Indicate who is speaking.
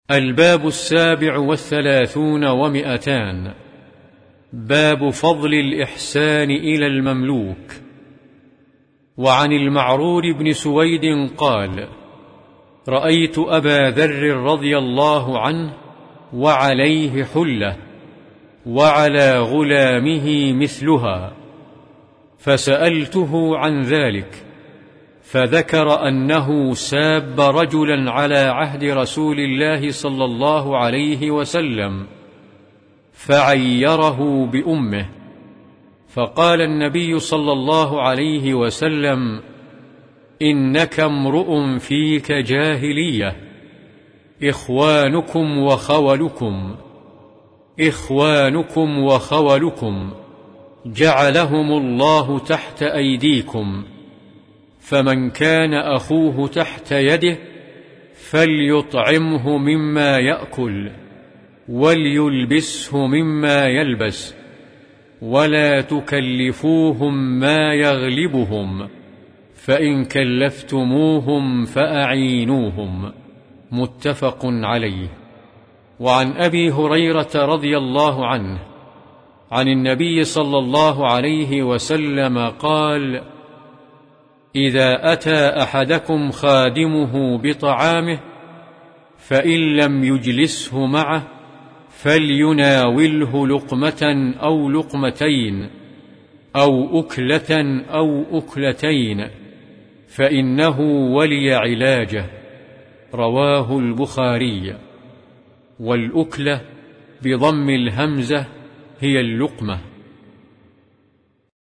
Speaker 1: الباب 37 و200. باب فضل الإحسان إلى المملوك. وعن المعرور بن سويد قال: رأيت أبا ذر رضي الله عنه وعليه حلة وعلى غلامه مثلها، فسألته عن ذلك، فذكر أنه ساب رجلا على عهد رسول الله صلى الله عليه وسلم فعيره بأمه، فقال النبي صلى الله عليه وسلم: إنك امرؤ فيك جاهلية، إخوانكم وخولكم جعلهم الله تحت أيديكم، فمن كان أخوه تحت يده فليطعمه مما يأكل وليلبسه مما يلبس، ولا تكلفوهم ما يغلبهم، فإن كلفتموهم فأعينوهم. متفق عليه. وعن أبي هريرة رضي الله عنه عن النبي صلى الله عليه وسلم قال: إذا أتى أحدكم خادمه بطعامه فإن لم يجلسه معه فليناوله لقمة أو لقمتين أو أكلة أو أكلتين، فإنه ولي علاجه. رواه البخاري. والأكلة بضم الهمزة هي اللقمة.